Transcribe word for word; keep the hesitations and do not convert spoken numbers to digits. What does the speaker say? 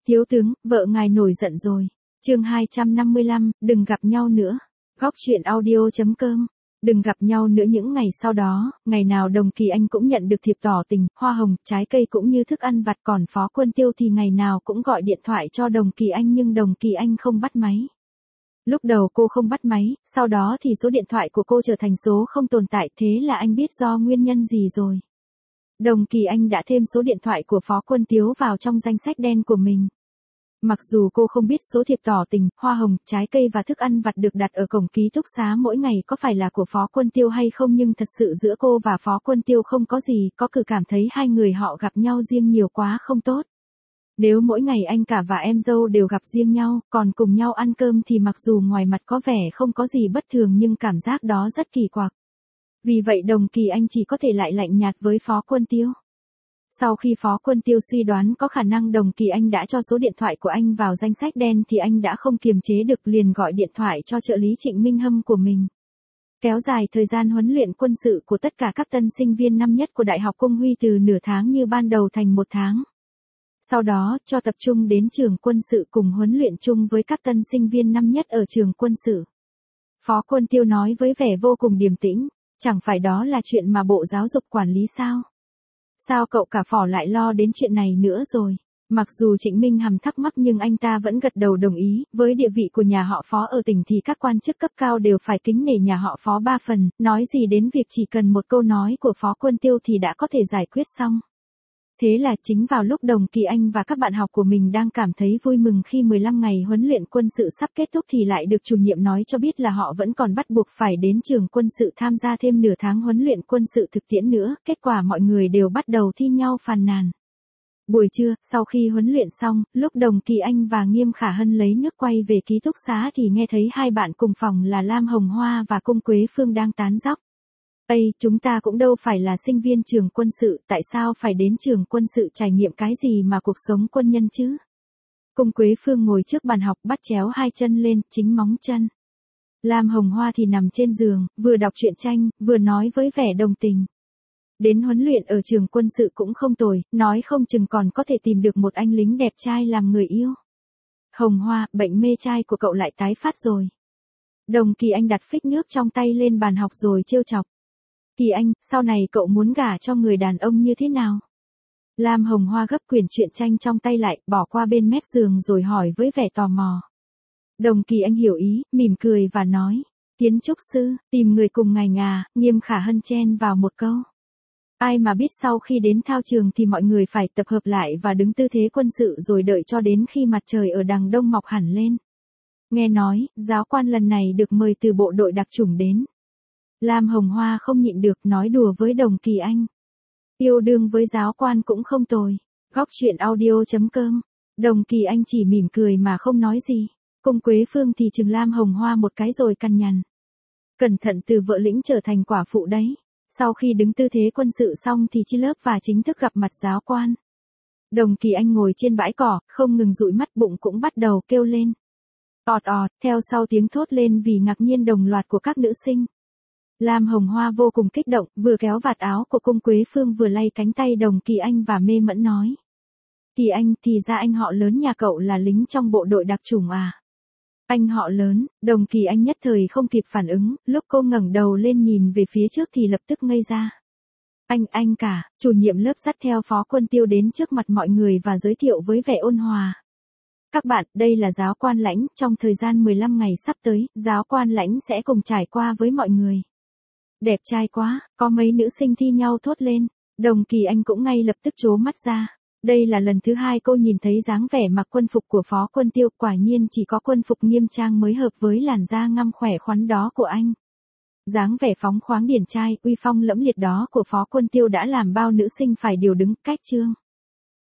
Thiếu tướng, vợ ngài nổi giận rồi. Chương hai trăm năm mươi lăm, đừng gặp nhau nữa. Góc truyện audio chấm com. Đừng gặp nhau nữa. Những ngày sau đó, ngày nào Đồng Kỳ Anh cũng nhận được thiệp tỏ tình, hoa hồng, trái cây cũng như thức ăn vặt, còn Phó Quân Tiêu thì ngày nào cũng gọi điện thoại cho Đồng Kỳ Anh nhưng Đồng Kỳ Anh không bắt máy. Lúc đầu cô không bắt máy, sau đó thì số điện thoại của cô trở thành số không tồn tại, thế là anh biết do nguyên nhân gì rồi. Đồng Kỳ Anh đã thêm số điện thoại của Phó Quân Tiếu vào trong danh sách đen của mình. Mặc dù cô không biết số thiệp tỏ tình, hoa hồng, trái cây và thức ăn vặt được đặt ở cổng ký túc xá mỗi ngày có phải là của Phó Quân Tiêu hay không, nhưng thật sự giữa cô và Phó Quân Tiêu không có gì, có cử cảm thấy hai người họ gặp nhau riêng nhiều quá không tốt. Nếu mỗi ngày anh cả và em dâu đều gặp riêng nhau, còn cùng nhau ăn cơm thì mặc dù ngoài mặt có vẻ không có gì bất thường nhưng cảm giác đó rất kỳ quặc. Vì vậy Đồng Kỳ Anh chỉ có thể lại lạnh nhạt với Phó Quân Tiêu. Sau khi Phó Quân Tiêu suy đoán có khả năng Đồng Kỳ Anh đã cho số điện thoại của anh vào danh sách đen thì anh đã không kiềm chế được, liền gọi điện thoại cho trợ lý Trịnh Minh Hâm của mình. Kéo dài thời gian huấn luyện quân sự của tất cả các tân sinh viên năm nhất của Đại học Cung Huy từ nửa tháng như ban đầu thành một tháng. Sau đó, cho tập trung đến trường quân sự cùng huấn luyện chung với các tân sinh viên năm nhất ở trường quân sự. Phó Quân Tiêu nói với vẻ vô cùng điềm tĩnh, chẳng phải đó là chuyện mà Bộ Giáo dục quản lý sao? Sao cậu cả Phỏ lại lo đến chuyện này nữa rồi? Mặc dù Trịnh Minh Hàm thắc mắc nhưng anh ta vẫn gật đầu đồng ý, với địa vị của nhà họ Phó ở tỉnh thì các quan chức cấp cao đều phải kính nể nhà họ Phó ba phần, nói gì đến việc chỉ cần một câu nói của Phó Quân Tiêu thì đã có thể giải quyết xong. Thế là chính vào lúc Đồng Kỳ Anh và các bạn học của mình đang cảm thấy vui mừng khi mười lăm ngày huấn luyện quân sự sắp kết thúc thì lại được chủ nhiệm nói cho biết là họ vẫn còn bắt buộc phải đến trường quân sự tham gia thêm nửa tháng huấn luyện quân sự thực tiễn nữa, kết quả mọi người đều bắt đầu thi nhau phàn nàn. Buổi trưa, sau khi huấn luyện xong, lúc Đồng Kỳ Anh và Nghiêm Khả Hân lấy nước quay về ký túc xá thì nghe thấy hai bạn cùng phòng là Lam Hồng Hoa và Cung Quế Phương đang tán dóc. Ây, chúng ta cũng đâu phải là sinh viên trường quân sự, tại sao phải đến trường quân sự trải nghiệm cái gì mà cuộc sống quân nhân chứ? Cung Quế Phương ngồi trước bàn học bắt chéo hai chân lên, chính móng chân. Lam Hồng Hoa thì nằm trên giường, vừa đọc truyện tranh, vừa nói với vẻ đồng tình. Đến huấn luyện ở trường quân sự cũng không tồi, nói không chừng còn có thể tìm được một anh lính đẹp trai làm người yêu. Hồng Hoa, bệnh mê trai của cậu lại tái phát rồi. Đồng Kỳ Anh đặt phích nước trong tay lên bàn học rồi trêu chọc. Kỳ Anh, sau này cậu muốn gả cho người đàn ông như thế nào? Lam Hồng Hoa gấp quyển truyện tranh trong tay lại, bỏ qua bên mép giường rồi hỏi với vẻ tò mò. Đồng Kỳ Anh hiểu ý, mỉm cười và nói. Kiến trúc sư, tìm người cùng ngài ngà, Nghiêm Khả Hân chen vào một câu. Ai mà biết sau khi đến thao trường thì mọi người phải tập hợp lại và đứng tư thế quân sự rồi đợi cho đến khi mặt trời ở đằng đông mọc hẳn lên. Nghe nói, giáo quan lần này được mời từ bộ đội đặc chủng đến. Lam Hồng Hoa không nhịn được nói đùa với Đồng Kỳ Anh. Yêu đương với giáo quan cũng không tồi. Góc truyện audio chấm com. Đồng Kỳ Anh chỉ mỉm cười mà không nói gì. Cung Quế Phương thì chừng Lam Hồng Hoa một cái rồi căn nhằn. Cẩn thận từ vợ lĩnh trở thành quả phụ đấy. Sau khi đứng tư thế quân sự xong thì chia lớp và chính thức gặp mặt giáo quan. Đồng Kỳ Anh ngồi trên bãi cỏ, không ngừng dụi mắt, bụng cũng bắt đầu kêu lên. Ọt ọt, theo sau tiếng thốt lên vì ngạc nhiên đồng loạt của các nữ sinh. Lam Hồng Hoa vô cùng kích động, vừa kéo vạt áo của Cung Quế Phương vừa lay cánh tay Đồng Kỳ Anh và mê mẫn nói. Kỳ Anh, thì ra anh họ lớn nhà cậu là lính trong bộ đội đặc chủng à? Anh họ lớn, Đồng Kỳ Anh nhất thời không kịp phản ứng, lúc cô ngẩng đầu lên nhìn về phía trước thì lập tức ngây ra. Anh, anh cả, chủ nhiệm lớp dắt theo Phó Quân Tiêu đến trước mặt mọi người và giới thiệu với vẻ ôn hòa. Các bạn, đây là giáo quan Lãnh, trong thời gian mười lăm ngày sắp tới, giáo quan Lãnh sẽ cùng trải qua với mọi người. Đẹp trai quá, có mấy nữ sinh thi nhau thốt lên. Đồng Kỳ Anh cũng ngay lập tức trố mắt ra. Đây là lần thứ hai cô nhìn thấy dáng vẻ mặc quân phục của Phó Quân Tiêu, quả nhiên chỉ có quân phục nghiêm trang mới hợp với làn da ngăm khỏe khoắn đó của anh. Dáng vẻ phóng khoáng điển trai, uy phong lẫm liệt đó của Phó Quân Tiêu đã làm bao nữ sinh phải điều đứng cách chương.